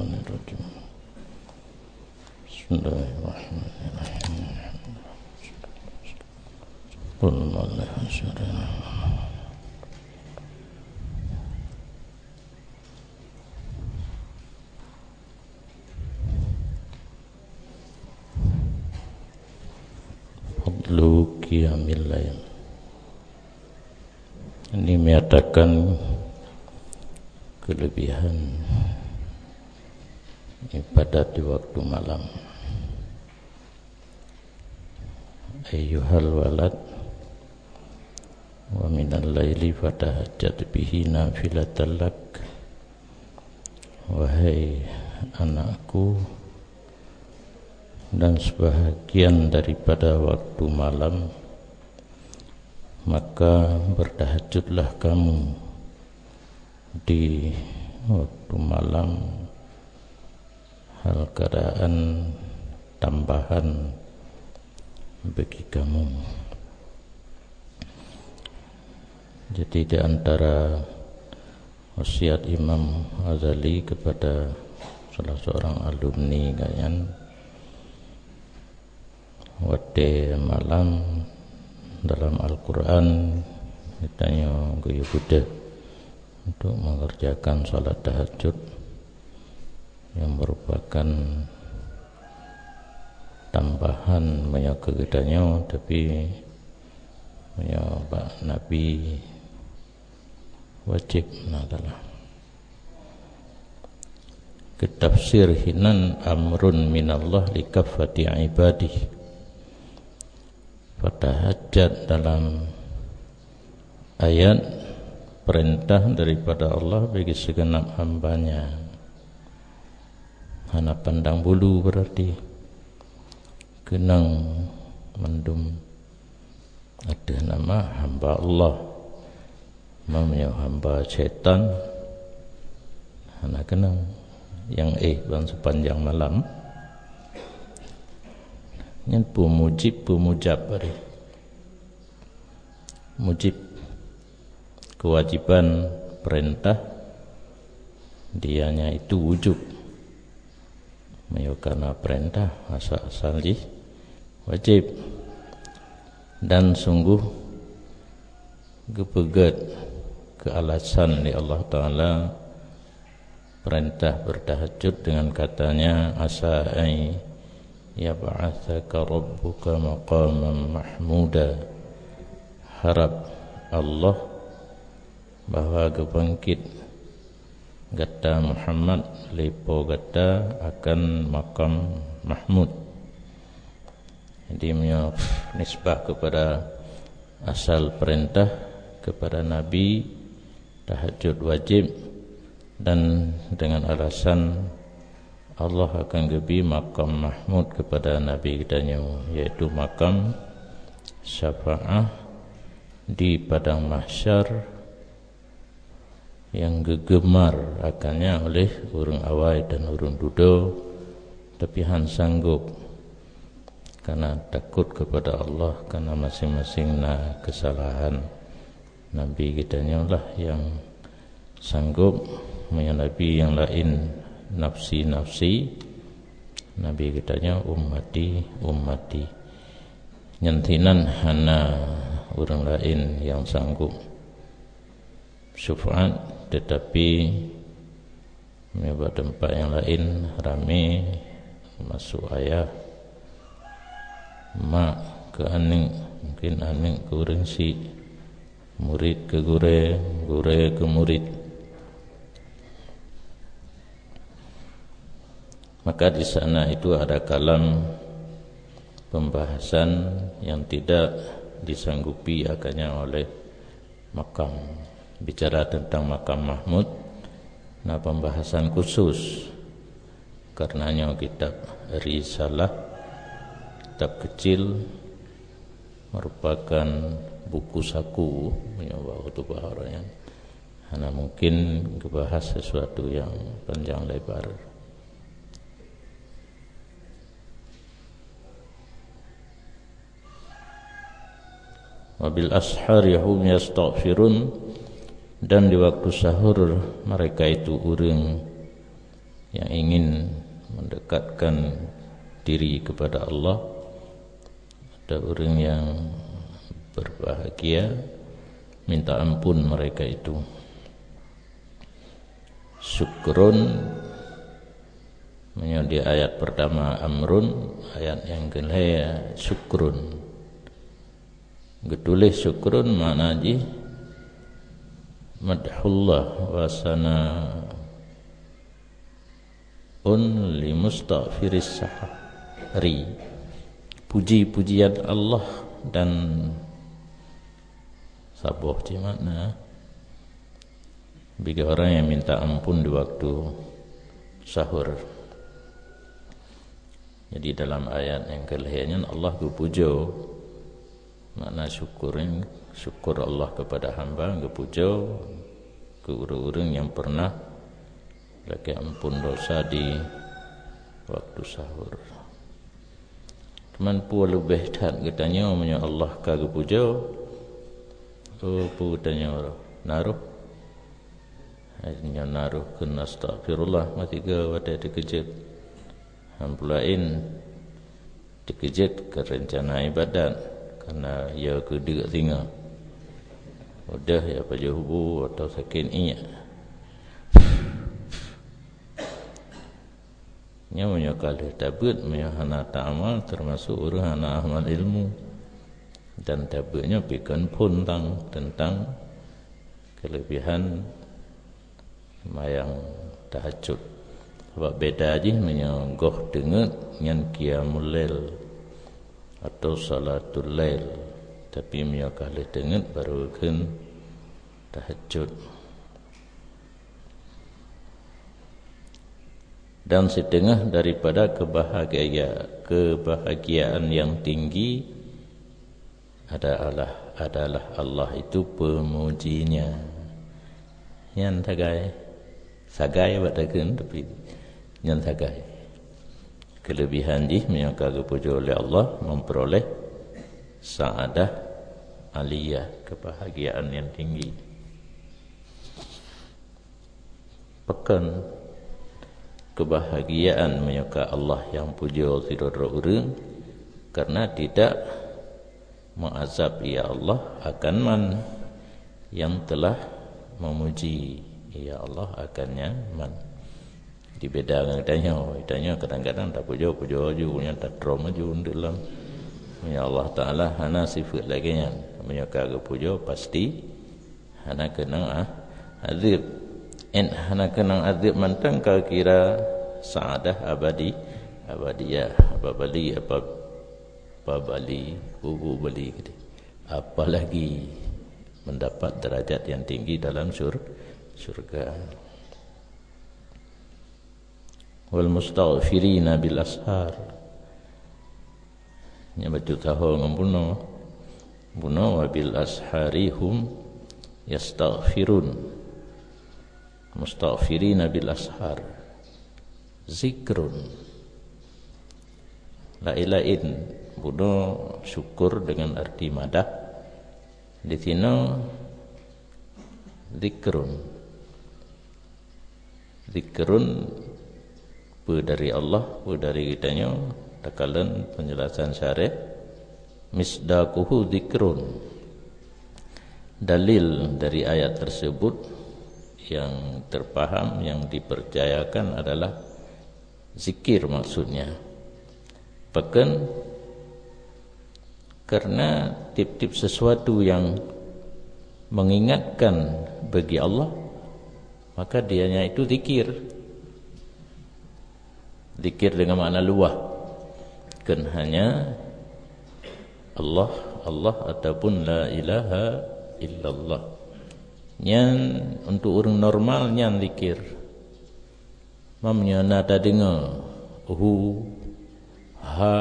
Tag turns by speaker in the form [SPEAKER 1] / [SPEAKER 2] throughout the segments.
[SPEAKER 1] Bismillahirrahmanirrahim. Bismillahirrahmanirrahim. Qul ma'alaihi syarana. Fadlu qiyamil lail. Ini menyatakan kelebihan ibadat di waktu malam. Ayyuhal walad wa minal laili fatahajjat bihi nafilatan lak. Wahai anakku, dan sebahagian daripada waktu malam, maka bertahajudlah kamu di waktu malam, hal keadaan tambahan bagi kamu. Jadi di antara wasiat Imam Ghazali kepada salah seorang alumni kayan, wade malam dalam Al-Quran ditanya gaya Buddha untuk mengerjakan salat tahajud yang merupakan tambahan menyokegedanya, tapi Pak Nabi wajib adalah ketafsir hinan amrun minallah likaffati ibadih. Fatahajjat dalam ayat perintah daripada Allah bagi segenap hambanya. Hana pandang bulu berarti kenang mendum ada nama hamba Allah, namanya hamba setan. Hana kenang yang bang sepanjang malam. Yang pemujab hari. Mujib kewajiban perintah, dianya itu wujub. Karena perintah asal wajib. Dan sungguh kepegat kealasan di Allah Ta'ala perintah bertahajud dengan katanya asa'ai yab'atsaka rabbuka maqaman mahmuda. Harap Allah bahwa kebangkit gata Muhammad lepo gata akan makam mahmud. Jadi nisbah kepada asal perintah kepada Nabi tahajud wajib, dan dengan alasan Allah akan gebi makam mahmud kepada Nabi kitanya, yaitu makam syafa'ah di padang mahsyar yang gegemar akannya oleh urang awai dan urang dudo, tapi han sanggup karena takut kepada Allah, karena masing-masing kesalahan. Nabi kitanya lah yang sanggup, Nabi yang lain nafsi, Nabi kitanya ummati. Nyantinan hana orang lain yang sanggup syafaat, tetapi menyebab tempat yang lain rame masuk ayah mak ke aning, mungkin aning ke urang si, murid ke gure ke murid. Maka di sana itu ada kalam pembahasan yang tidak disanggupi akannya oleh makam. Bicara tentang makam mahmud, nah pembahasan khusus karenanya kitab Risalah, kitab kecil, merupakan buku saku menyoba untuk baharanya. Hanya mungkin kebahas sesuatu yang panjang lebar. Wabil ashari hum yastaghfirun, dan di waktu sahur mereka itu urang yang ingin mendekatkan diri kepada Allah, ada orang yang berbahagia, minta ampun mereka itu. Syukrun di ayat pertama amrun, ayat yang kedua syukrun. Getulis syukrun makna ji madhullah wa sana'un li mustaghfiris sahri, puji-pujian Allah dan sabuh ji makna bagi orang yang minta ampun di waktu sahur. Jadi dalam ayat yang kelihatan Allah kepujo, makna syukur Allah kepada hamba, kepujo ke orang-orang yang pernah lagi ampun dosa di waktu sahur. Teman pun lebih tak katanya omnya Allah ka kepujo, pu katanya naruh, hanya naruh kena astagfirullah mati ke wadah dikejut. Hampulain dikejut ke rencana ibadat karena ia kedek tinggal udah ya pada hubu atau sakit iya nya menyokali tabut menyahana ta'amal termasuk orang anak amal ilmu, dan tabutnya bikin pun tentang kelebihan mayang tahajud. Sebab beda aja menyanggoh dengar dengan qiyamul lail atau salatul lail, tapi menyakali dengar baru kan tahajud. Dan setengah daripada kebahagiaan yang tinggi adalah Allah itu pemujinya. Yang sagai batakan tapi yang sagai kelebihan ini menyangka kepuja oleh Allah memperoleh sa'adah aliyah, kebahagiaan yang tinggi. Pekan kebahagiaan menyangka Allah yang puja tidak orang karena tidak mengazab ya Allah akan man yang telah memuji ya Allah akannya man. Dibedakan tanya kadang-kadang tak puja punya tak drama juga dalam ya Allah Taala hana sifat lagi nya menyaka ke puja pasti hana kena azab en hana kena azab mantang ka kira saadah abadiyah ababali bubu bali gitu, apalagi mendapat derajat yang tinggi dalam surga. Wal mustaghfirina bil ashar, nya baca tahu ngampuno wa bil asharihum yastaghfirun. Mustaghfirina bil ashar zikrun lain buno syukur dengan arti madah di sini zikrun dari Allah, dari kitanya takalan penjelasan syarih misdaquhu zikrun, dalil dari ayat tersebut yang terpaham yang dipercayakan adalah zikir maksudnya. Bahkan karena tip-tip sesuatu yang mengingatkan bagi Allah, maka dianya itu zikir. Zikir dengan makna luah, kan hanya Allah ataupun la ilaha illallah. Nyan untuk orang normal nyan zikir. Mamnya nada dengar hu ha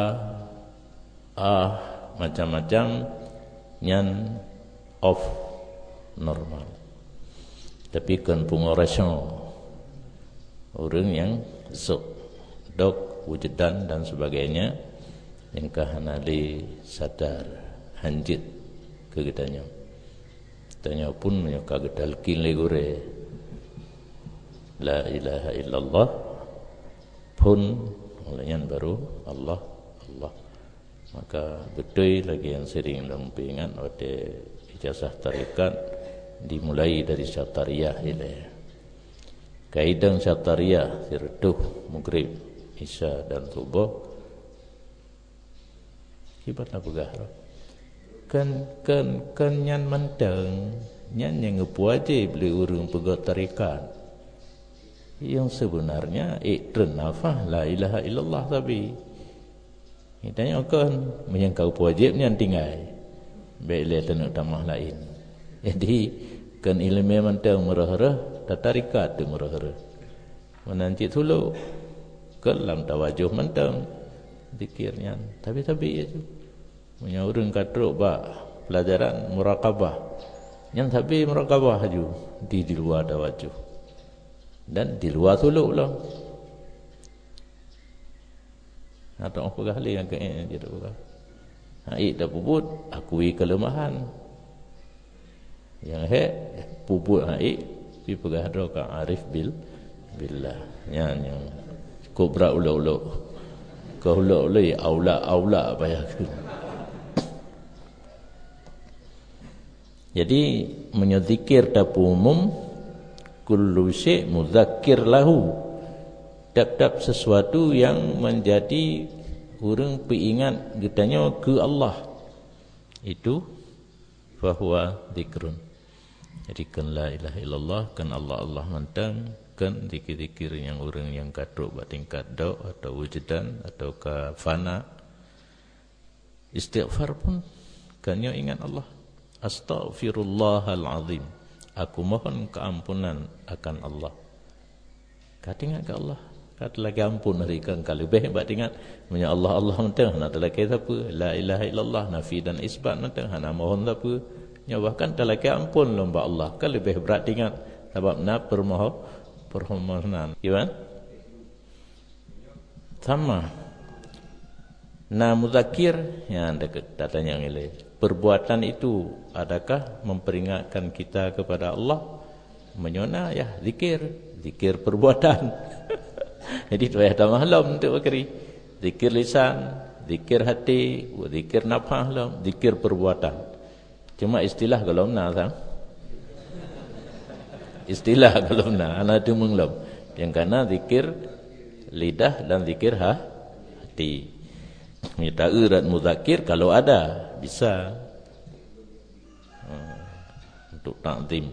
[SPEAKER 1] macam-macam nyan off normal. Tapi kan pengorasyon orang yang dok wujudan dan sebagainya yang kahanali sadar hanjit ke kitanya. Tanya pun yang kagedal kin legure la ilaha illallah pun olehnya baru Allah. Maka betul lagi yang sering ingat pada ijazah tarikat dimulai dari syatariyah ini. Kaidah syatariyah sirduh maghrib, isya dan subuh. Kibat apa gah? Kan nyan mentang nyan yang ngepuaje beli urang pegat tarikat. Yang sebenarnya ikran nafah la ilaha illallah tapi tanya kan menyangkau wajib ni tinggal baiklah tanuk tamah lain. Jadi kan ilmu mantau merah-merah tatarikat tu merah-merah menanti dulu kelam tawajuh mantau zikirnya tapi ya tu punya urang katruk ba pelajaran muraqabah yang tapi muraqabah ju di luar tawajuh dan di luar dulu lah. Atau apa kali yang kena dia tak buka. Haik tak puput, akui kelemahan. Yang puput haik, pi pegah doa arif billah. Yang kubra ula-ula. Kau ula-ula aula payah. Jadi menyadzikir tapu umum kullu syai' mudzakir lahu. Dap-dap sesuatu yang menjadi orang peringat getanya ke Allah itu fahuwa zikrun. Jadi kan la ilaha illallah kan Allah mantang kan zikir-zikir yang orang yang katruk tingkat dau atau wujudan atau ka fana. Istighfar pun kan yo ingat Allah. Astaghfirullahal azim. Aku mohon keampunan akan Allah. Kata ingat ke Allah. Kata lagi ampun hari kan kalau lebih hebat ingat punya Allah mentang nak lagi apa la ilaha illallah nafi dan isbat mentang hana mohon apa nya bahkan lagi ampun lomba Allah kan lebih berat ingat sebab nak permohonan gimana sama na mudzakir yang dekat datanya ini perbuatan itu adakah memperingatkan kita kepada Allah menyona ya zikir perbuatan. Jadi tu ada mahlum untuk berkeri. Zikir lisan, zikir hati, zikir nafah lah, zikir perbuatan. Cuma istilah kalau nak sang. Istilah kalau nak ana tu menglom. Yang kana zikir lidah dan zikir hati. Minta urat mudzakir kalau ada bisa untuk ta'zim.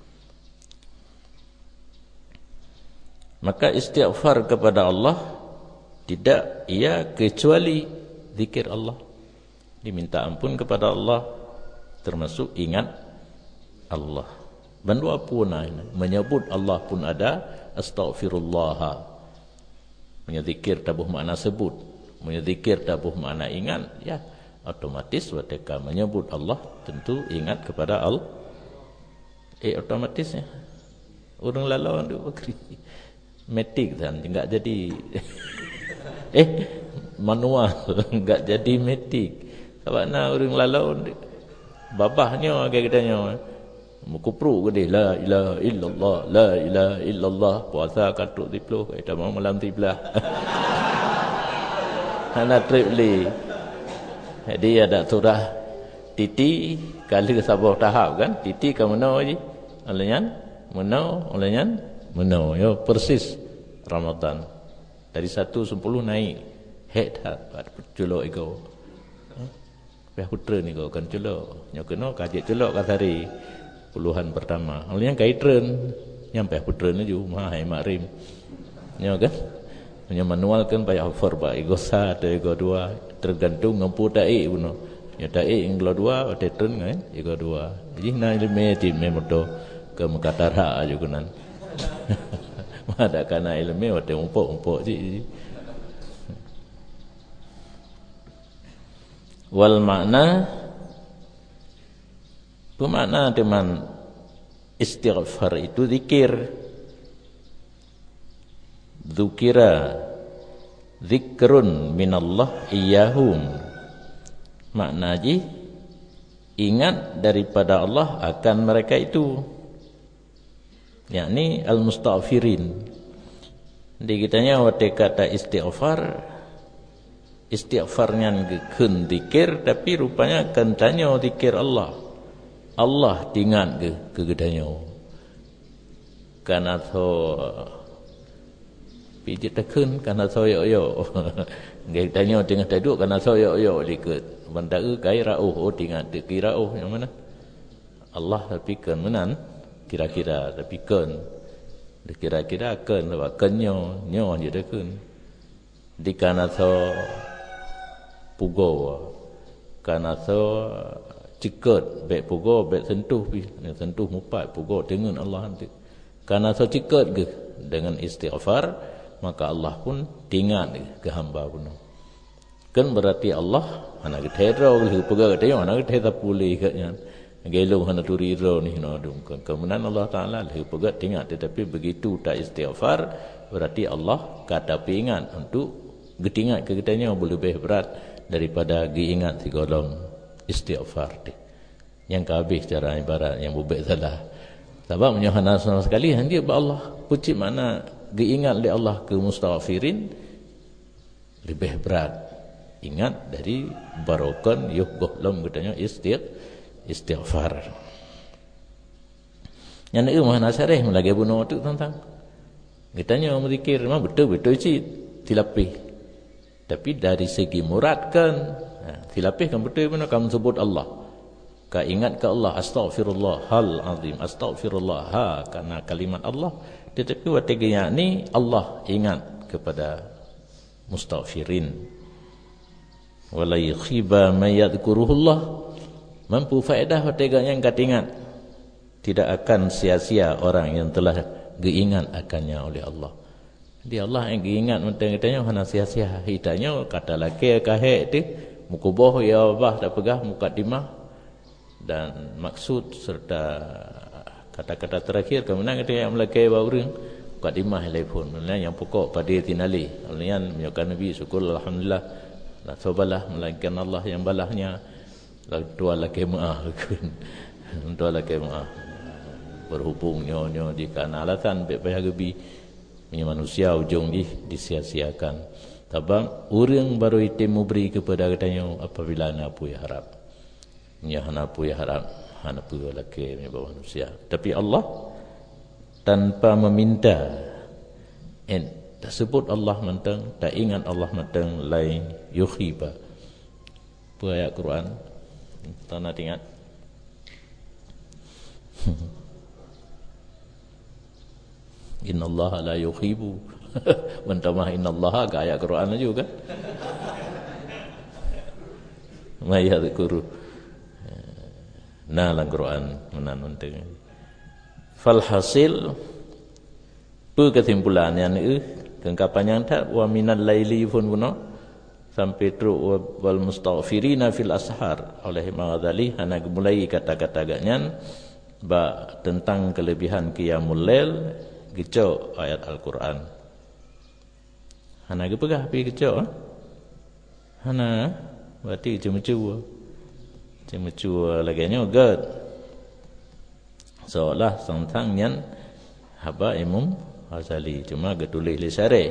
[SPEAKER 1] Maka istighfar kepada Allah tidak ia kecuali zikir Allah. Diminta ampun kepada Allah termasuk ingat Allah. Bandua pun menyebut Allah pun ada astaghfirullah. Menyzikir tabuh makna sebut, menyzikir tabuh makna ingat, ya otomatis ketika menyebut Allah tentu ingat kepada Allah. Otomatisnya orang laluan tu berkeri. Metik kan enggak jadi manual enggak jadi metik sebab nak orang lalau babahnya agak katanya mukupru gede la ilaha illallah la ilaha illallah puasa katuk 10 kita mau malam 13 ana tripli jadi ada surah titi kali sabah tahap kan titi ke mana je olehnya Menau, ya persis Ramadan dari 1-10 naik head julok ego. Pihak putra ni kau kan julok. Nya kena kaji julok kat hari puluhan pertama. Olehnya kaitren yang pihak putra ni ju mahai makrim. Nya kan? Nya manual kan payah offer ba ego 1 ego 2 tergantung ngampu dai puno. Ya dai ego 2 tetren kan ego 2. Jadi na ilmu tim memoto ke Mekatara aja kunan. Ada kana ilmu ada umpuk je. Wal makna bermakna dengan istighfar itu zikir. Dzukira zikrun minallah iyyahum. Makna ji ingat daripada Allah akan mereka itu. Yakni al-mustaghfirin. Di kitanya wate kata istighfarnya keun zikir, tapi rupanya kentanya zikir Allah. Allah tingat ke gedanya. Kana so pijit tekun kana so yo. Ngai tanya tengah duduk kana so yo dikut. Benda kai rauh tingat kira yang mana? Allah tapi kan menan kira-kira tapi kan kira-kira kan lewat kenyo nyo je dekun di kana so pugo kana so cikot bek pugo bek sentuh mupat pugo dengan Allah nanti kana so cikot ke dengan istighfar maka Allah pun tingat ke hamba pun kan berarti Allah anak ketero ke pugo ketero anak ketero pulih katnya gelung hana turiro ni no dum kemudian Allah Taala le pegat ingat tetapi begitu tak istighfar berarti Allah kata ingat untuk getingat ke kitanya boleh lebih berat daripada diingat si golong istighfar tu yang kabeh cara ibarat yang bubek salah sebab menyohana sama sekali dia ba Allah puji mana diingat oleh Allah ke mustaghfirin lebih berat ingat dari barokan yuh golong kitanya istighfar. Yang nak mana syarah melagi bunuh tu tentang. Kitanya berzikir memang betul-betul sih dilapih. Tapi dari segi murad kan dilapih kan betul mana kamu sebut Allah. Ka ingat ke Allah astaghfirullah hal azim astaghfirullah ha karena kalimat Allah tetapi watiganya ni Allah ingat kepada mustaghfirin. Wala yakhiba may yadhkuruhullah mampu faedah wateganya yang kat ingat tidak akan sia-sia orang yang telah diingat akannya oleh Allah. Dia Allah yang diingat mentang-mentangnya hana sia-sia hitanya kata laki kahek tu mukuboh ya Allah tak pegah mukadimah dan maksud serta kata-kata terakhir kemudian kata yang laki baurang mukadimah telefon yang pokok pada tinali alian menyukai Nabi syukur alhamdulillah la sobalah melainkan Allah yang balahnya dua lagi maaf berhubung nyo di kana alatan be payah gebi manusia ujung disia-siakan tabang urang baru itu memberi kepada katanya apabila napu ya harap hanapu ya harap hanapu laki manusia tapi Allah tanpa meminta tersebut Allah mentang tak ingat Allah mentang lain yukhiba ayat Quran tanah ingat innallaha la yukhibu mentamah innallaha ke ayat Quran juga kan maya dzikru nah lang Quran menan teng fal hasil kesimpulan yang kengkapan yang tak wa minal laili pun guna sampai teruk wal mustaghfirina fil ashar oleh Imam Ghazali hana mulai kata-kata agaknya tentang kelebihan qiyamul lail gecok ayat Al-Quran hana gepegah pi gecok hana berarti cuma-cuma lagi gad seolah tentang yang haba Imam Ghazali cuma getulis li syarih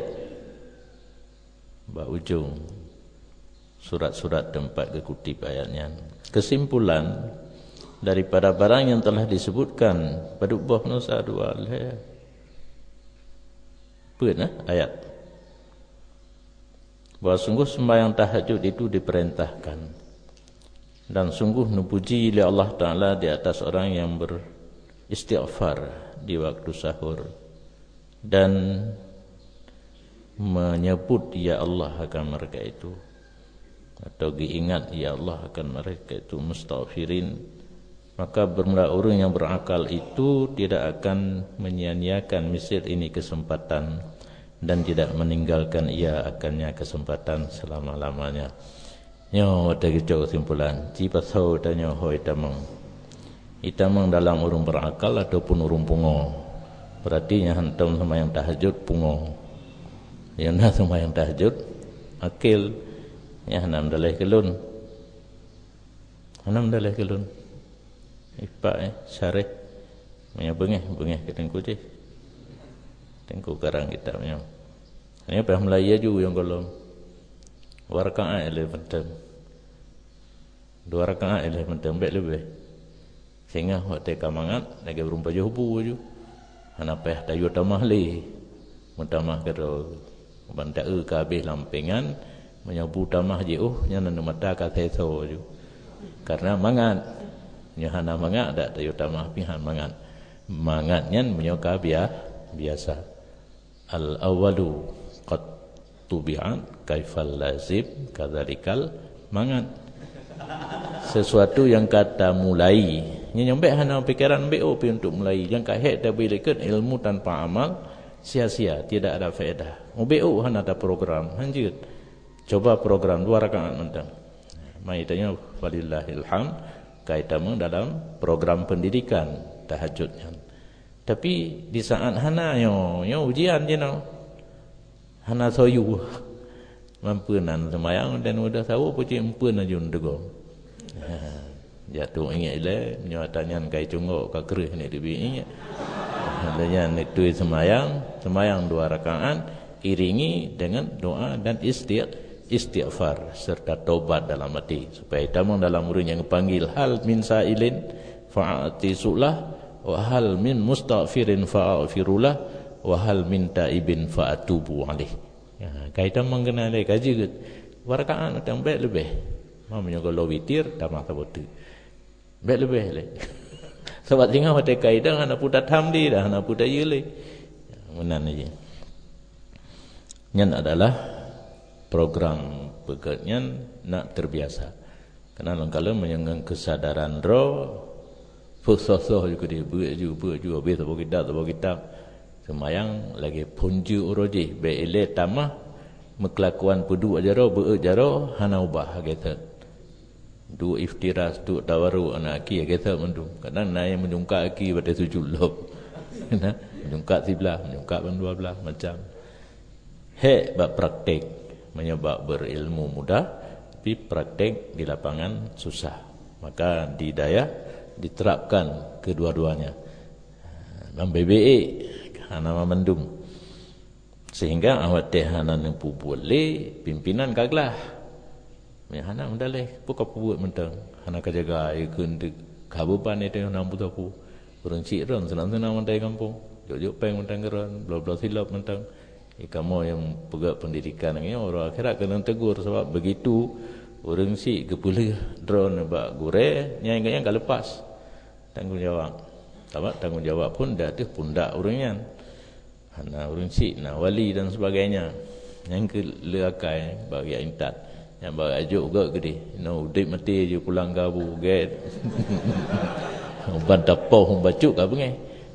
[SPEAKER 1] ba ujung surat-surat tempat kekutip ayatnya. Kesimpulan daripada barang yang telah disebutkan pada buah nusa dua ayat bahawa sungguh sembahyang tahajud itu diperintahkan dan sungguh memuji oleh Allah Ta'ala di atas orang yang beristighfar di waktu sahur dan menyebut ya Allah akan mereka itu atau diingat ya Allah akan mereka itu mustaghfirin maka bermula orang yang berakal itu tidak akan menyia-nyiakan misal ini kesempatan dan tidak meninggalkan ia akannya kesempatan selama-lamanya. Nyo ada kesimpulan jika tahu tanya hoi itamang dalam orang berakal ataupun orang pungo berarti hantam sama yang tahajud pungo yang sama yang tahajud akil ya hanam dalih kelun ipak syarih punya bengeh ke tengku je tengku karang kita punya Ini apa Melayu juga yang kalau 2 rakaat lebih penting. 2 rakaat lebih penting lebih. Sehingga waktu kamangat lagi berumpa jubu ju. Hanapeh dayu tamah li. Mutamah kero banta ka habis lampengan menyabu tamah je nya nan mata ka theso ju. Karena mangat nya hana mangat dak dayu tamah pihan mangat. Mangatnya menyoka biasa. Al awalu qad tubi'an kaifal lazim kadzalikal mangat. Sesuatu yang kata mulai nyampe hana pikiran BO untuk mulai yang kahek dah bilikan ilmu tanpa amal sia-sia, tidak ada faedah. BO hana ada program lanjut coba program 2 rakaat mentang mai tanya walillahil hamd kaitan dalam program pendidikan tahajudnya. Tapi di saat hana yo ujian je no hana soyu mampunan semayang dan udah tahu puji empun ajun dego jatuh ingat le nyawatannya kai cungok ka kereh ni debi ingat adanya itu semayang 2 rakaat iringi dengan doa dan istighfar serta taubat dalam hati supaya tamang dalam urang yang panggil hal min sailin fa'ati sulah wa hal min mustaghfirin fa'afirulah wa hal min taibin fa'atubu alaih. Ya, kaitan mengenai kaji ke warkaan tang baik lebih. Mamanya kalau witir tamah tabutu. Baik lebih le. Sebab tinggal pada kaitan anak putat hamdi dah anak putat yele. Menan aja. Yang adalah program pekerjaan nak terbiasa. Kerana kalau menyenggang kesadaran roh fusoh juga dia buat juga habis tabu kitab semayang lagi punju uroji beile tamah mekelakuan pedu ajaro beut jaro hana ubah gitu du iftiras du tawaru anak aki gitu mendung kadang naik menjungka aki pada 7 lob nah menjungka 11 menjungka 12 macam bab praktik menyebab berilmu mudah tapi praktik di lapangan susah maka di daya diterapkan kedua-duanya. BBE hana mendung. Sehingga awak teh hana nempu boleh pimpinan kaglah. Hana mendaleh buka buat mentang. Hana kajaga ikun de kabupan itu yang nampu tapu. Urang cik ron senang-senang mentai kampung. Jok-jok peng mentang geran, bla-bla silap mentang. Kamu yang pegak pendidikan ni orang akhirat kena tegur sebab begitu orang si kepulih drone bak gure nyai yang lepas tanggungjawab. Sebab tanggungjawab pun dah tu pundak orangnya. Hana orang si nak wali dan sebagainya. Yang ke leakai bagi intat. Yang bagi ajuk juga gede. No udip mati je pulang gabu get. Ban tapau bacuk ka bengai.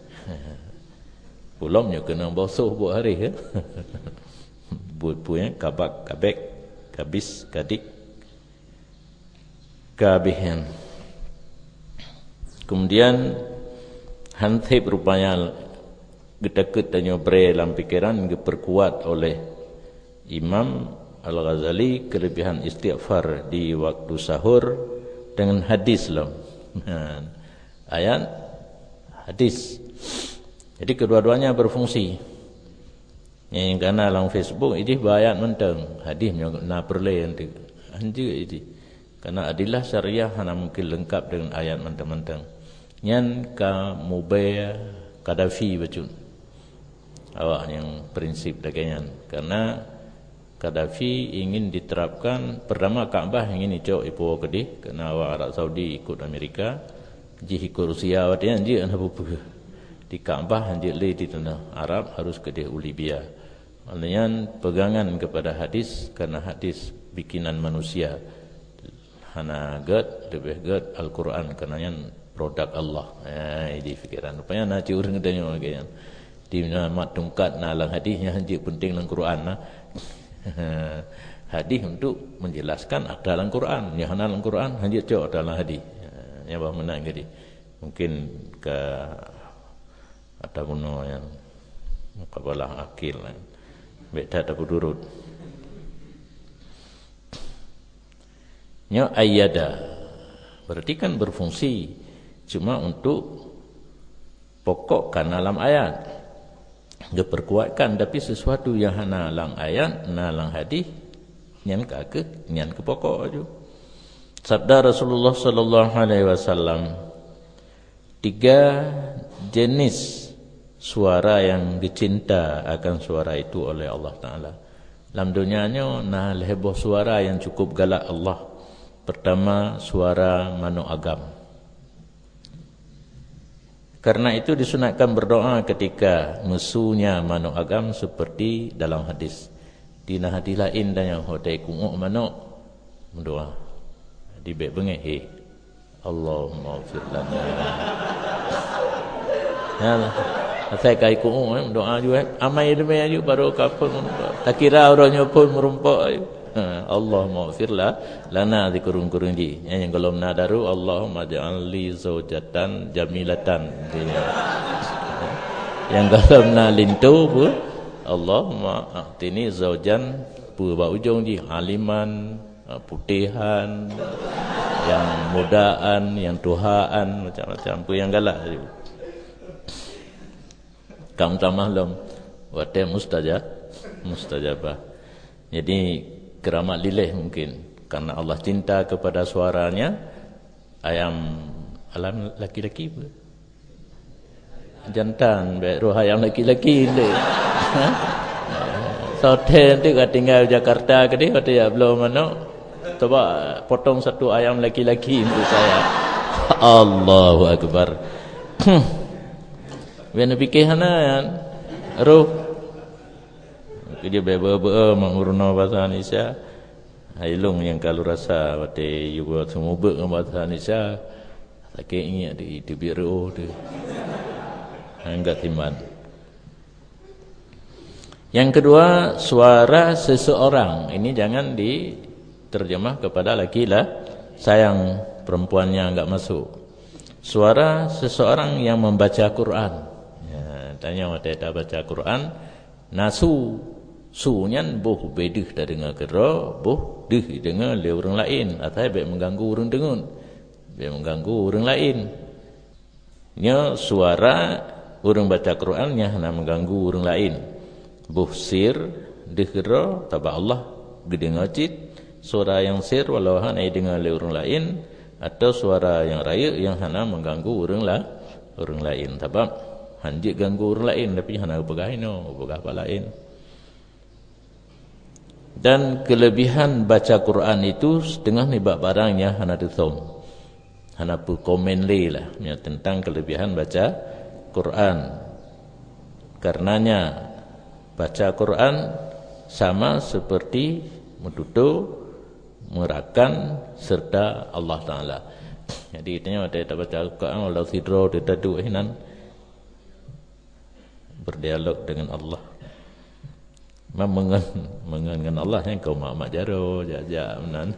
[SPEAKER 1] Pulamnya kena basuh buat hari buat punya kabak kabek kabis kadik kabihan. Kemudian hantip rupanya gedeket dan nyobre dalam pikiran diperkuat oleh Imam Al-Ghazali kelebihan istighfar di waktu sahur dengan hadis lah. Ayat hadis. Jadi kedua-duanya berfungsi. Yang kena dalam Facebook ini bayat mentang hadisnya na perle nanti anjir ini. Karena adilah syariah hanya mungkin lengkap dengan ayat mentang-mentang. Nyan ka mubaya Qaddafi bacun. Awak yang prinsip dagangnya. Karena Qaddafi ingin diterapkan pertama Kaabah ingin dicok ipo kedih karena awak Arab Saudi ikut Amerika, ji ikut Rusia watian ji ana bubu. Di Kaabah anjir le di tanah Arab harus kedih Libya. Maknanya pegangan kepada hadis karena hadis bikinan manusia. Hana gad lebih gad Al-Quran kerana produk Allah. Ini fikiran. Rupanya nak ciur ngedanya orang di mat tungkat nalang hadisnya anjir penting dalam Quran nah. Hadis untuk menjelaskan dalam Quran. Yang dalam Quran anjir cok dalam hadis. Yang bah menang jadi. Mungkin ke ada guna yang mukabalah akil lah. Beda tak berdurut. Nya ayyada berarti kan berfungsi cuma untuk pokokkan dalam ayat. dia perkuatkan, tapi sesuatu yang hana lang ayat, na lang hadis, nyan ke pokok aja. Sabda Rasulullah sallallahu alaihi wasallam, 3 jenis suara yang dicinta akan suara itu oleh Allah Taala. Dalam dunianya nah leheboh suara yang cukup galak Allah. Pertama, suara manu agam. Karena itu disunatkan berdoa ketika musuhnya manu agam seperti dalam hadis. Di hadis lain dan yang hotai kunguk manu berdoa. Di baik bengek Allahumma ighfir lana. Ya, saya kai kunguk doa juga. Amai demi aja baru kapal. Tak kira orangnya pun merumpak. Allahumma ighfir lana di kurung-kurung di. Yang kalau nadaru Allahumma ja'alli zaujatan jamilatan. Yang kalau nalintu pun Allahumma a'tini zaujan purba ujung di aliman, putihan, yang mudaan, yang tuhaan, macam-macam pun yang galak. Kamu tak maklum wate mustajabah. Jadi keramat lilih mungkin karena Allah cinta kepada suaranya. Ayam alam laki-laki jantan roh ayam laki-laki ni. Soten tu kat tinggal Jakarta ke dia kata ya belum mana coba potong satu ayam laki-laki untuk saya. Allahu akbar. Biar fikir hana roh dia bebe menguruna bahasa Indonesia. Hailung yang kalau rasa wate juga semua dengan bahasa Indonesia. Sakit ingat di biru tu. Enggak timan. Yang kedua, suara seseorang. Ini jangan diterjemah kepada laki lah. Sayang perempuannya enggak masuk. Suara seseorang yang membaca Quran. Ya, tanya wate tak baca Quran. Nasu sunyan boh bedih dah dengar kera, boh dih dengar le orang lain. Atau baik mengganggu orang dengar. Baik mengganggu orang lain. Nya suara orang baca Quran nya hana mengganggu orang lain. Boh sir dih kera taba Allah gedengar cit. Suara yang sir walau hana dengar le orang lain atau suara yang raya yang hana mengganggu orang lain. Sebab hanjik ganggu orang lain tapi hana pegahino, pegah apa lain. Dan kelebihan baca Quran itu setengah nibak barangnya hana ditom. Hana pu komen le lah tentang kelebihan baca Quran. Karenanya baca Quran sama seperti menuduh, merakan serta Allah Taala. Jadi katanya ada tak baca Quran walau tidro ditadu hinan berdialog dengan Allah. Mengengan Allah yang kau mak jaro jajak menan.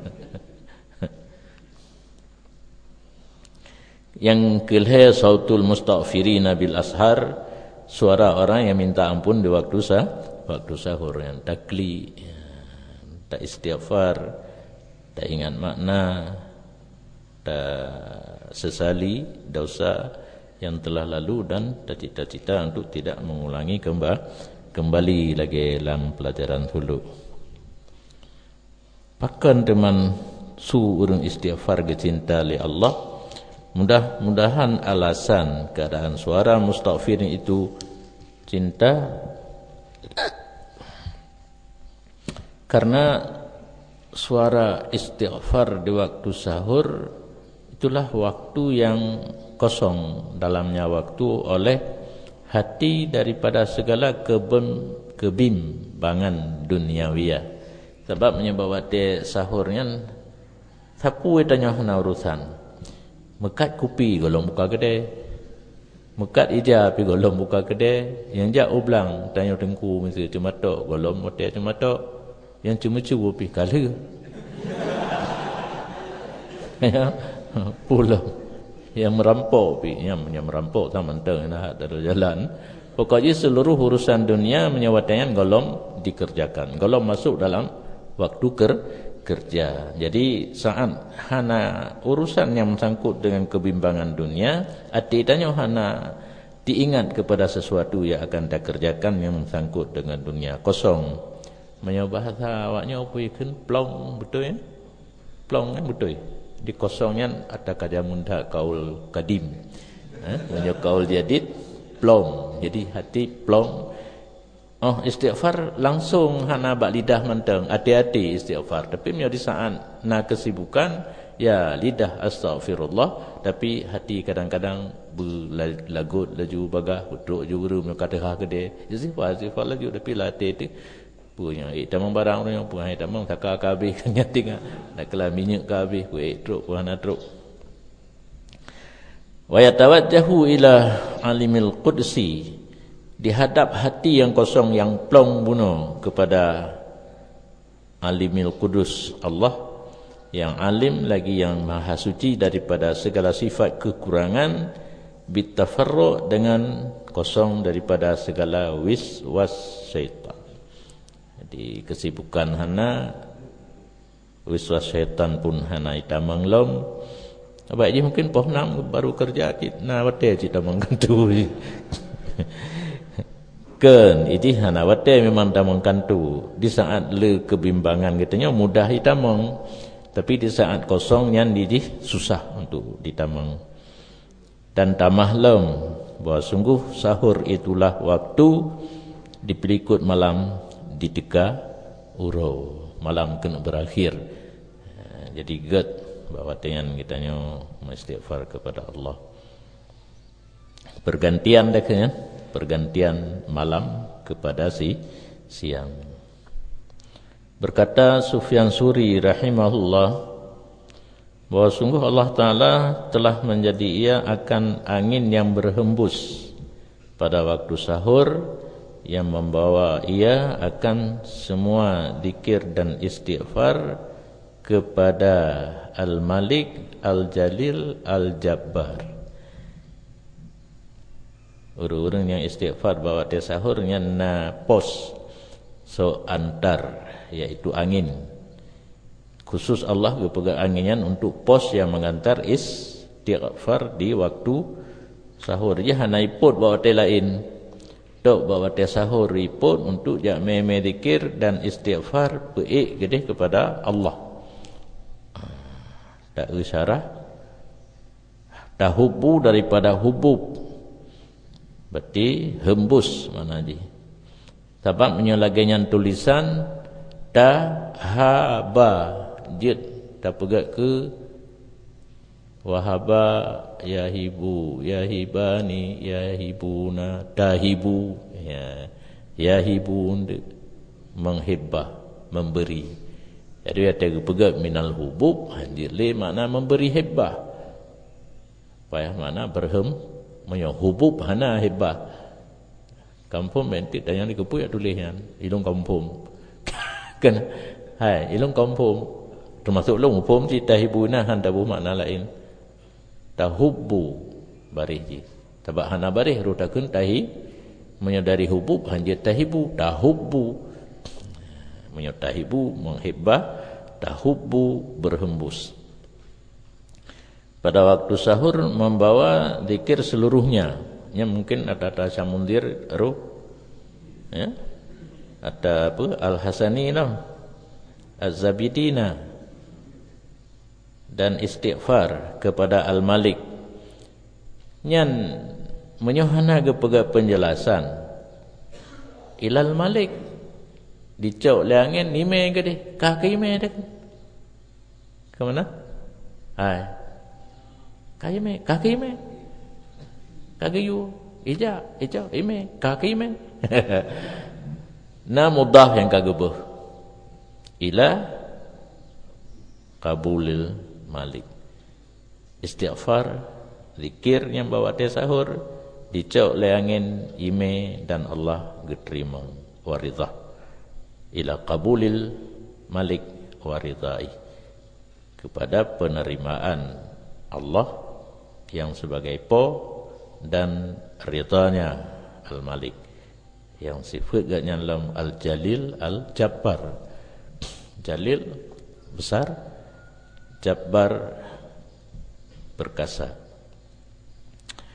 [SPEAKER 1] Yang kelhe sautul mustaghfirina bil ashar, suara orang yang minta ampun di waktu sahur, yang takli, tak istighfar, tak ingat makna, tak sesali dosa yang telah lalu dan tak cita-cita untuk tidak mengulangi kembali lagi dalam pelajaran dulu. Pakan teman su urang istighfar gecinta li Allah. Mudah-mudahan alasan keadaan suara mustaghfirin itu cinta karena suara istighfar di waktu sahur itulah waktu yang kosong dalamnya waktu oleh hati daripada segala kebimbangan duniawiyah. Sebab menyebabkan sahurnya sapu tanya hana urusan. Mekat kopi golong buka kedai. Mekat ija pi golong buka kedai. Yang jak ublang tanya tengku mesti cuma tok golong motel cuma tok. Yang cuma cuba pi kala. Ya, pulang. Yang merampok pi, yang merampok tak mentang nak ada jalan. Pokoknya seluruh urusan dunia menyewatkan golong dikerjakan. Golong masuk dalam waktu kerja. Jadi saat hana urusan yang sangkut dengan kebimbangan dunia, artinya hana diingat kepada sesuatu yang akan dia kerjakan yang sangkut dengan dunia. Kosong. Menyo bahasa awaknya apa ikan plong, betul ya? Plong kan betul. Di kosongnya ada kajamun dak kaul kadim. Menyo kaul jadid plong. Jadi hati plong. Oh, istighfar langsung hana bak lidah menteng, hati-hati istighfar. Tapi menyo di saat na kesibukan, ya lidah astaghfirullah, tapi hati kadang-kadang berlagut laju bagah duduk juru menyo kata gede. Istighfar lagi udah pilate tu. Punya tamang barang orang yang punya tamang takak kabeh kan tengah nak kelah minyak kabeh kuih truk puana truk. Wa yatawajjahu ila alimil qudsi, dihadap hati yang kosong yang plong bunuh kepada alimil kudus Allah yang alim lagi yang maha suci daripada segala sifat kekurangan, bitafarru dengan kosong daripada segala waswas syaitan. Jadi kesibukan hana waswas syaitan pun hana itamang lom. Abang je mungkin pohnam baru kerja kita wate cita mangkantu. Kan ini hana wate memang tamang kantu. Di saat le kebimbangan katanya mudah ditamang, tapi di saat kosong yang di susah untuk ditamang. Dan tamah lem bahwa sungguh sahur itulah waktu di pelikut malam di teka urau malam kena berakhir. Jadi get bahwa dengan kitanya istighfar kepada Allah. Pergantian dah kan? Pergantian malam kepada siang. Berkata Sufyan Suri rahimahullah bahwa sungguh Allah Ta'ala telah menjadi ia akan angin yang berhembus pada waktu sahur yang membawa ia akan semua zikir dan istighfar kepada Al-Malik, Al-Jalil, Al-Jabbar. Orang-orang yang istighfar bawa dia sahurnya na pos so antar, yaitu angin. Khusus Allah berpegang anginnya untuk pos yang mengantar istighfar di waktu sahur. Dia hanya iput bawa dia lain. Dok bawa dia sahur iput untuk jak meme zikir dan istighfar baik gede kepada Allah. Tak isyarah tahubu daripada hubub. Berarti hembus mana di. Sebab menyelagainya tulisan tahaba jid tak pegat ke wahaba yahibu yahibani yahibuna tahibu ya yahibun menghibah memberi. Jadi ada pegat minal hubub hadir le makna memberi hebah. Payah mana menyo hubub hana hebah. Kampung bentik dan yang dikepu ya tulisnya ilung kampung. Kan hai ilung kampung termasuk long pom si tahibuna han tabu makna lain. Tahubbu barih. Sebab hana barih rutakeun tahi menyadari hubub hanjit tahibu tahubbu. Menyatahibu menghibah tahubbu berhembus. Pada waktu sahur membawa zikir seluruhnya. Ya mungkin ada Tasyamundir ruh. Ya. Ada apa? Al-Hasanina, Az-Zabidina dan istighfar kepada Al-Malik. Nyan menyohana kepada penjelasan. Ilal Malik dicok leangin ime gede kaki ime dak ke mana hai kaki ime kaki yu ija ime kaki ime na mudhaf yang kagebeh ila qabulil malik. Istighfar zikir yang bawa dia sahur dicok leangin ime dan Allah geterima waridhah ila qabulil malik waridai, kepada penerimaan Allah yang sebagai po dan ridhanya al-malik yang sifatnya dalam al-jalil al-jabbar. Jalil besar, jabbar perkasa.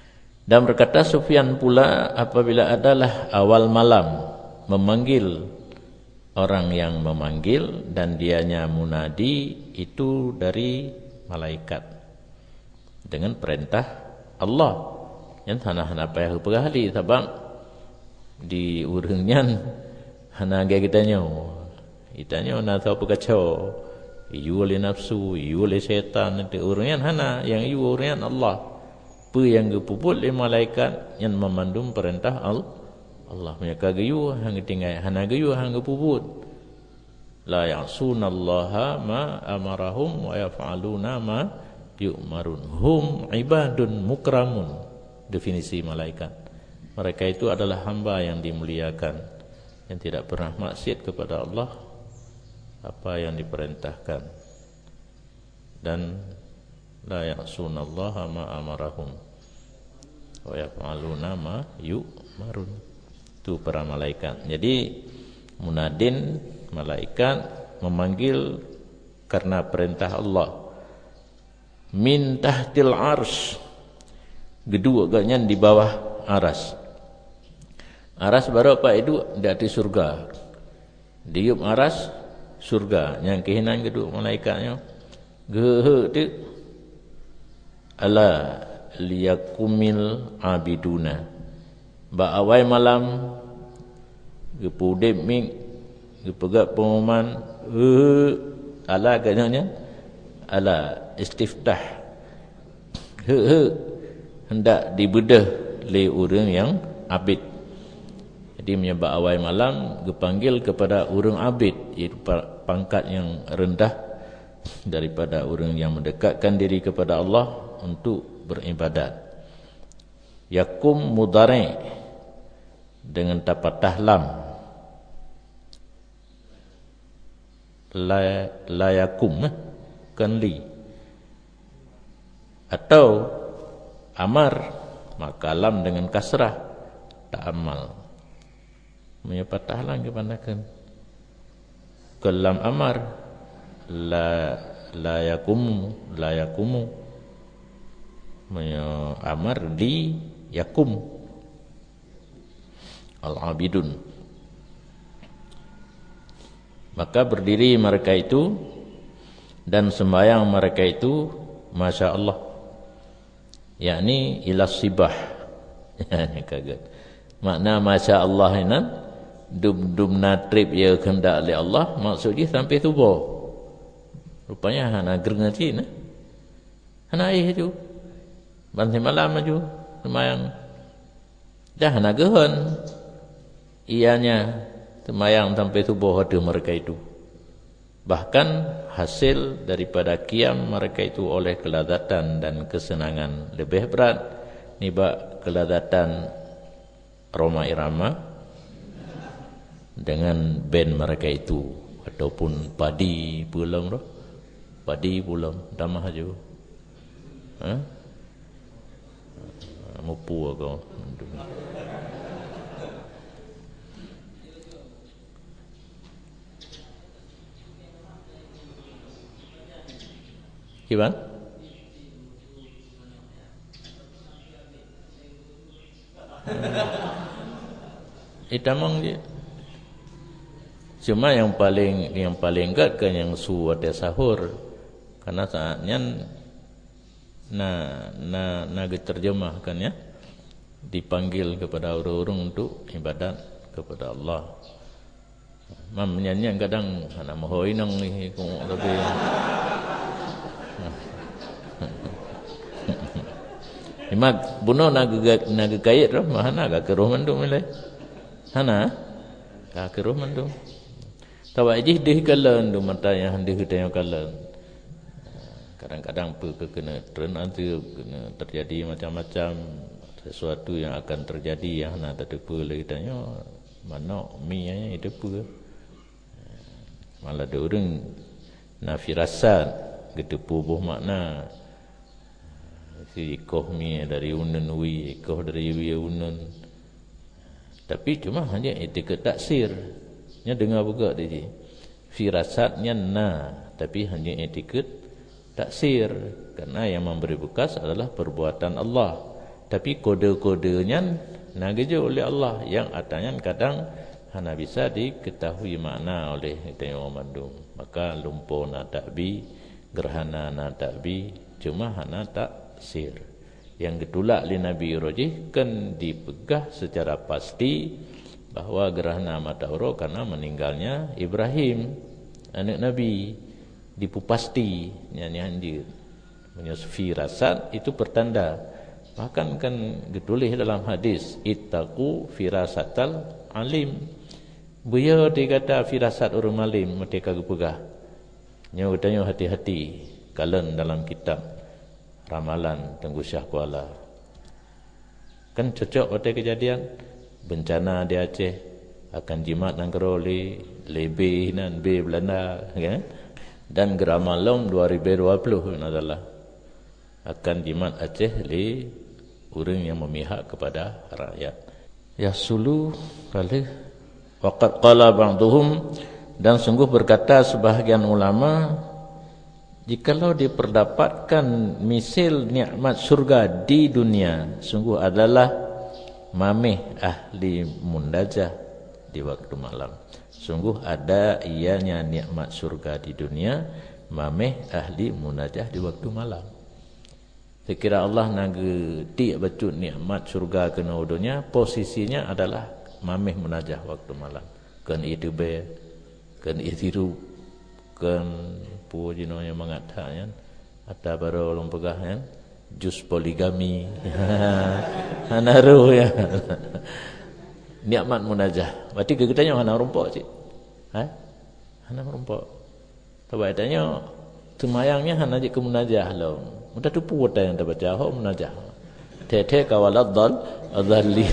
[SPEAKER 1] Dan berkata Sufyan pula, apabila adalah awal malam memanggil orang yang memanggil dan dianya munadi itu dari malaikat dengan perintah Allah. Yang hana payah perahli sebab di urangnya hana gaya kitanya na tahu pekacau iu oleh nafsu, iu oleh syaitan, itu urangnya hana yang iu urangnya Allah. Apa yang gepuput oleh malaikat yang memandum perintah Allah. Mereka gayu hang tinggal hana gayu hang gepuput. La ya'sunallaha ma amarahum wa yaf'aluna ma yu'marun. Hum ibadun mukramun. Definisi malaikat. Mereka itu adalah hamba yang dimuliakan, yang tidak pernah maksiat kepada Allah apa yang diperintahkan. Dan la ya'sunallaha ma amarahum wa yaf'aluna ma yu'marun. Itu para malaikat. Jadi munadin malaikat memanggil karena perintah Allah. Min tahtil arsy, gedua agaknya di bawah aras. Aras baru apa itu? Di surga. Diup aras surga. Yang kehinan gedua malaikatnya gehe tu ala liyakumil abiduna. Ba awai malam gepudep ming gepegak pengumuman ala agaknya ala istiftah hendak dibedah oleh orang yang abid. Jadi menyebab awal malam dipanggil kepada orang abid, iaitu pangkat yang rendah daripada orang yang mendekatkan diri kepada Allah untuk beribadat. Yakum mudhari dengan tapatah lam, la yakum kan li, atau amar maka lam dengan kasrah ta'amal. Menyepatah lang kepandakan kelam amar la yakumu amar di yakum al-abidun. Maka berdiri mereka itu dan sembahyang mereka itu masya Allah, yakni ila sibah. Kaget makna masya Allah ini dum natrib ya kehendak oleh Allah, maksudnya sampai subuh. Rupanya hana gerngati nah. Hana itu bantai malam maju sembahyang. Dah hana gehon ianya sembahyang sampai subuh ada mereka itu. Bahkan hasil daripada qiyam mereka itu oleh kelazatan dan kesenangan lebih berat nibak kelazatan Roma Irama dengan band mereka itu, ataupun padi pulang roh, padi pulang damah aja. Mupu aku. Gimana? Itamang dia. Cuma yang paling enggak kan yang suwada sahur, karena saatnya na diterjemahkan ya, dipanggil kepada orang-orang untuk ibadat kepada Allah. Mam nyanyi kadang ana mohoi nang ni tapi Imak buno naga kait roh mahana ka keruh mandum le. Hana ka keruh mandum. Tawa ijih deh kalan du mata yang deh tayang kalan. Kadang-kadang kena nanti kena terjadi macam-macam sesuatu yang akan terjadi yang nak terdepa lagi tanya mana mi itu apa. Malah ada orang nak firasat gedepu buh makna si ikoh mi dari unun wi ikoh dari wi unun, tapi cuma hanya etiket taksir nya dengar juga tadi firasatnya tapi hanya etiket taksir, karena yang memberi bekas adalah perbuatan Allah Tapi kode-kodenya nagaja oleh Allah yang atanya kadang hana bisa diketahui makna oleh orang Bandung. Maka lumpur na takbi, gerhana na takbi, cuma hana taksir. Yang getulak li Nabi Rojih kan dipegah secara pasti bahawa gerhana matahari karena meninggalnya Ibrahim anak Nabi, dipupasti nyanyi hadir firasat itu pertanda. Bahkan kan ditulis dalam hadis ittaqu firasatal alim. Buya dikata firasat orang alim mereka gepegah. Nyo katanya hati-hati kalen dalam kitab ramalan Tengku Syah Kuala. Kan cocok pada kejadian bencana di Aceh akan jimat nang keroli lebih nan B Belanda kan. Dan geramalom 2020 adalah akan jimat Aceh li orang yang memihak kepada rakyat. Ya sulu kali waqad qala ba'dhum, dan sungguh berkata sebahagian ulama, jikalau diperdapatkan misil nikmat surga di dunia, sungguh adalah mamih ahli mundajah di waktu malam. Sungguh ada ianya nikmat surga di dunia, mamih ahli munajah di waktu malam. Sekira Allah nageti bacut nikmat surga kena dunia, posisinya adalah mamih munajah waktu malam. Kan itu be, kan itu kan pujino yang mengatakan ada baru orang pegah kan jus poligami. Hanaru ya. Nikmat munajah. Berarti kegetanya hana rumpok cik. Hana rumpok. Tapi adanya semayangnya hana je ke munajah lo. Mudah tu pun ada yang terbaca ho munajah. Tete kawalad dzallin.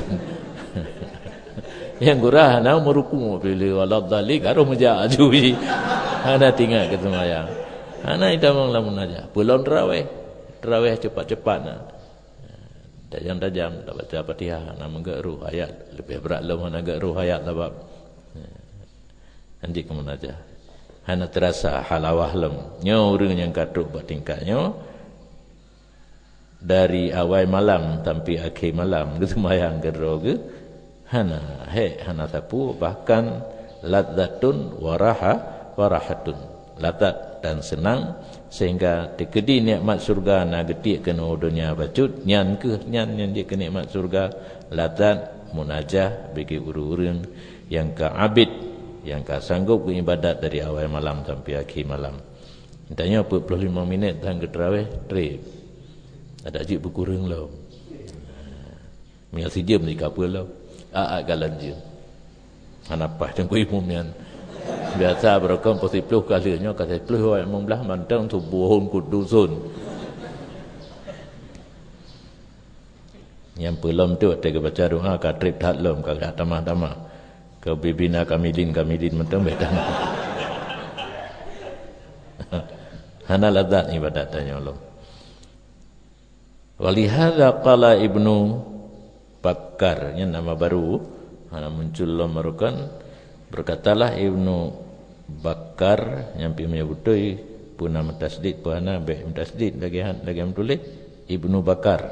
[SPEAKER 1] Yang gurah hana meruku pilih walad dzallin karo menjajui. Hana tinggal ke semayang. Hana idamang la munajah. Belum tarawih. Tarawih cepat-cepat nah. Tajam-tajam tak baca Fatihah nak menggeru ayat lebih berat lah nak geru ayat sebab nanti kemun aja hana terasa halawah lem nyo urang yang katuk buat tingkatnya dari awal malam sampai akhir malam ke sembahyang geru ke hana sapu bahkan ladzatun warahatun latat dan senang sehingga dikedi nikmat surga na getik kena dunia bacut nyan yang dia ke nikmat surga latat munajah bagi urang yang ka abid yang ka sanggup beribadat dari awal malam sampai akhir malam. Tanya 45 minit dan ke tarawih trip ada ajik berkurang lo mil si jam ni kapal lo galan je anapah dan ku imumian biasa berkon pos 10 kalinya kata 10 orang membelah mantang tu bohong ku dusun. Yang belum tu ada baca doa ka trip tat lom ka tamah-tamah ke bibina kamilin mantang betan. Hana ladzat ibadat tanya Allah. Walihadza qala Ibnu Bakkar, nya nama baru hana muncul lo merukan. Berkatalah Ibnu Bakkar yang menyebutui puna tasdid puana be tasdid lagi tulis Ibnu Bakkar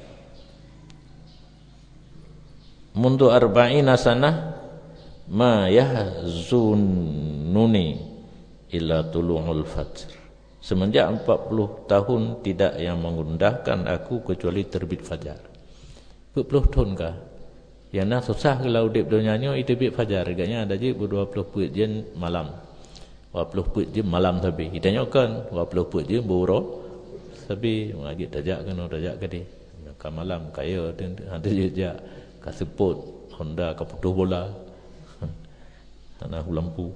[SPEAKER 1] mundu arba'ina sanah ma yahzununi illa tulu'ul fajr, semenjak 40 tahun tidak yang mengundahkan aku kecuali terbit fajar. 40 tahun kah yang nak susah kalau dip dunianya itu bit fajar agaknya ada je 20 put je malam 20 put je malam tapi kitanya kan 20 put je boro tapi ngajak tajak kan tajak ke dia ka malam kaya ada je jak ka seput Honda ka putus bola tanah lampu.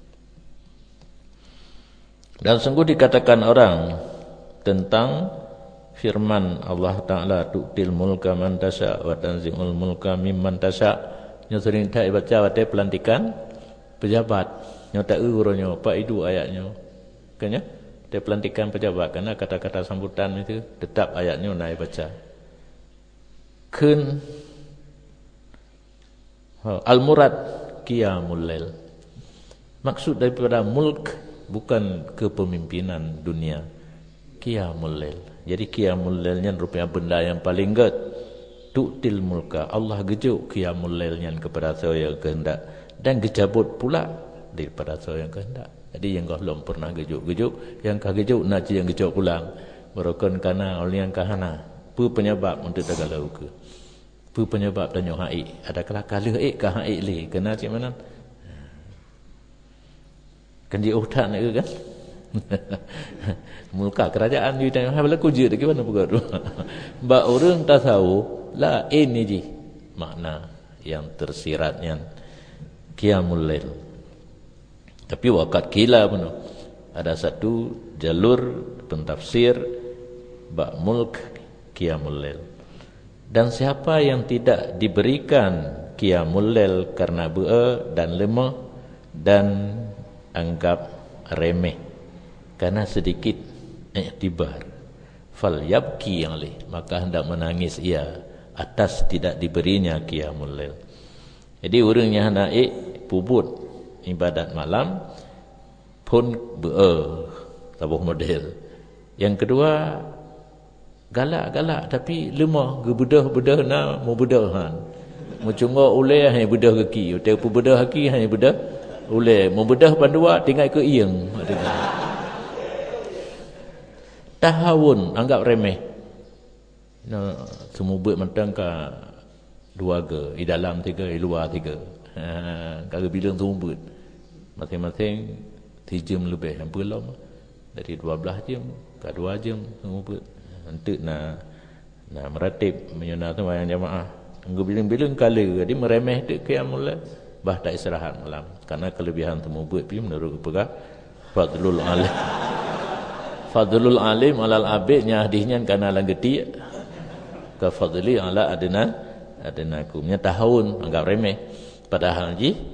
[SPEAKER 1] Dan sungguh dikatakan orang tentang firman Allah Ta'ala tu'til mulka man tasha' wa tanzi'ul mulka mimman tasha'. Nyo sering tak baca wadah pelantikan pejabat. Nyo tak urunyo pak itu ayatnya. Kan ya? Dia pelantikan pejabat karena kata-kata sambutan itu tetap ayatnya naik baca. Kun al-murad qiyamul lail. Maksud daripada mulk bukan kepemimpinan dunia. Qiyamul lail. Jadi qiyamul lailnya rupanya benda yang paling tu'til mulka, Allah gejuk qiyamul lail nyan kepada saya yang kehendak, dan gejabut pula daripada saya yang kehendak. Jadi yang kau belum pernah gejuk-gejuk, yang kau gejuk nak yang gejuk pulang. Merokon kana olian kahana. Pu penyebab untuk tagalau ke. Pu penyebab dan nyohai. Adakah kala kah haik li kena cik mana? Kan dia utak nak ke kan? Mulka kerajaan you tanya habis aku je dekat mana perkara tu. Ba orang tasawuf la ini je makna yang tersiratnya qiyamul lail. Tapi wakat kila pun ada satu jalur pentafsir ba mulk qiyamul lail. Dan siapa yang tidak diberikan qiyamul lail karena bea dan lemah dan anggap remeh karena sedikit iktibar, fal yabki yang li, maka hendak menangis ia atas tidak diberinya qiyamul lail. Jadi orang yang hendak pubut ibadat malam pun tabuh model. Yang kedua galak-galak tapi lemah, gebedah-bedah na mau bedahan. Mu cungok uleh hanya bedah kaki, utai pu bedah kaki hanya bedah uleh, mau bedah pandua tinggal ke ieng. Tahawun anggap remeh. Semua buat mentang ke dua ke, di dalam tiga, di luar tiga. Kalau bilang semua buat masing-masing 3 jam lebih, yang belum dari 12 jam ke 2 jam semua buat untuk nak meratib menyunat sembahyang jamaah. Anggo bilang-bilang kala dia meremeh dak qiyamul lail, bah tak istirahat malam karena kelebihan semua buat pi menurut pegah fadlul alim. Fadlul alim alal abid nya hadisnya kana lang geti ka fadli ala adnakum nya tahun anggap remeh. Padahal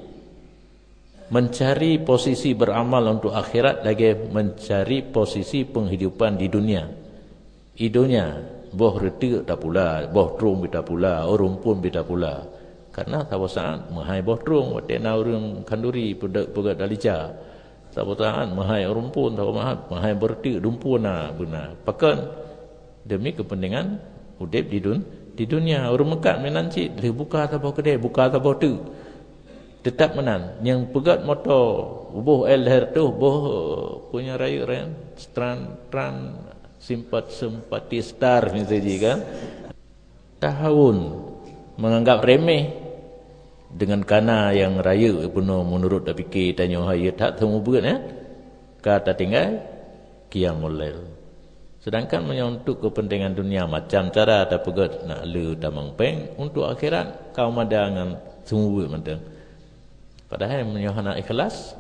[SPEAKER 1] mencari posisi beramal untuk akhirat lagi mencari posisi penghidupan di dunia. Idonya boh reti tak pula, boh trung bita pula, orang pun bita pula. Karena tahu saat mahai boh trung wate na urang kanduri pegat dalica. Tahu saat mahai orang pun tahu mahai berti dumpuna benar. Pakan demi kepentingan udip di dunia. Orang Mekah menanci le buka atau kedai, buka atau tu. Tetap menan yang pegat motor boh elher tu boh punya raya ran tran simpati star misalnya kan tahun menganggap remeh dengan kana yang raya penuh menurut dah fikir tanya haya tak semua berat kata tinggal qiyamul lail. Sedangkan untuk kepentingan dunia macam cara ada pegat nak le damang peng untuk akhirat kau madangan semua berat madang. Padahal menyohana ikhlas.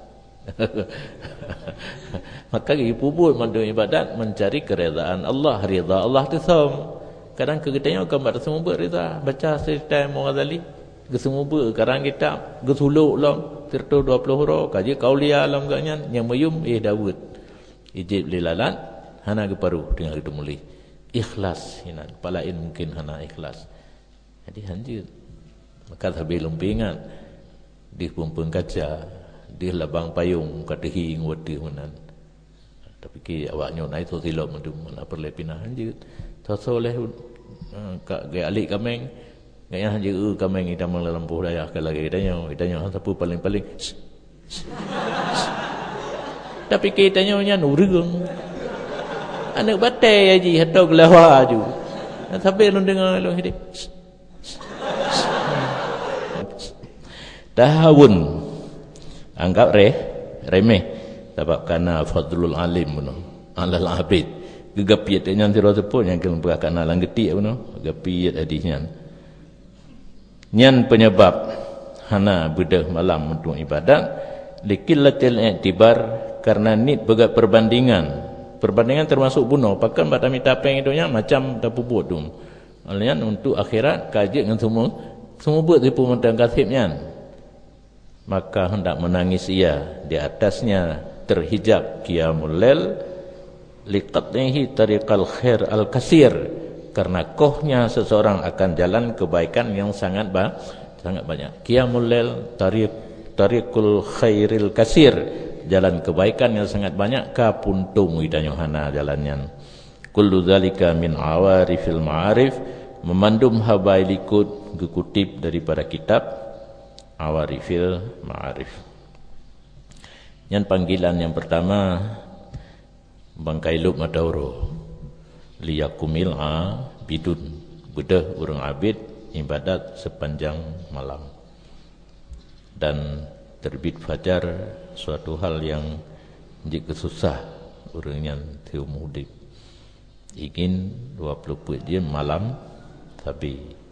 [SPEAKER 1] Maka ibu buat mandu ibadat mencari keredaan Allah, ridha Allah tu sam. Kadang kita kau mak semua berita baca cerita Mughazali, semua sekarang kita gesuluk lam cerita 20 huruf kaji kauliah lam gaknya yang mayum Daud. Ijib lilalat hana ke paru dengan itu mulai. Ikhlas hinan, palain mungkin hana ikhlas. Jadi hanjir. Maka habis lumpingan di pumpung kaca, di labang payung katahi ngwati hunan. Tapi ki awaknya naik tu silap mendum mana perlepinah hanjut. Tasoleh kak gaya alik kameng, gaya hanjut kameng kita melampuh daya ke lagi kitanya siapa paling-paling. Tapi kitanya nya nurung. Anak batai aji hatok lawa aju. Sampai lu dengar lu hidup. Tahawun anggap remeh sebab karena fadlul alim puno alal abid gegapiat dengan tiro sepun yang kelem kana lang getik puno gegapiat hadisnya nyan penyebab hana bedah malam untuk ibadat likillatil i'tibar karena nit begat perbandingan termasuk bunuh pakan pada mitapeng itu nya macam tapubut tu alnya untuk akhirat kaji dengan semua buat tipu mentang kasibnya. Maka hendak menangis ia di atasnya terhijab qiyamul lail liqatnihi tariqal khair al-katsir karena kohnya seseorang akan jalan kebaikan yang sangat banyak. Qiyamul lail tariqul khairil katsir jalan kebaikan yang sangat banyak ka puntung idanya hana jalannya. Kullu zalika min awarifil ma'arif memandum habail ikut kutip daripada kitab Awarifil Ma'arif. Yang panggilan yang pertama bangkai lub madauro liyakumil bidun bedah urang abid ibadat sepanjang malam. Dan terbit fajar suatu hal yang jika susah urang yang tiu mudik ingin 24 jam malam tapi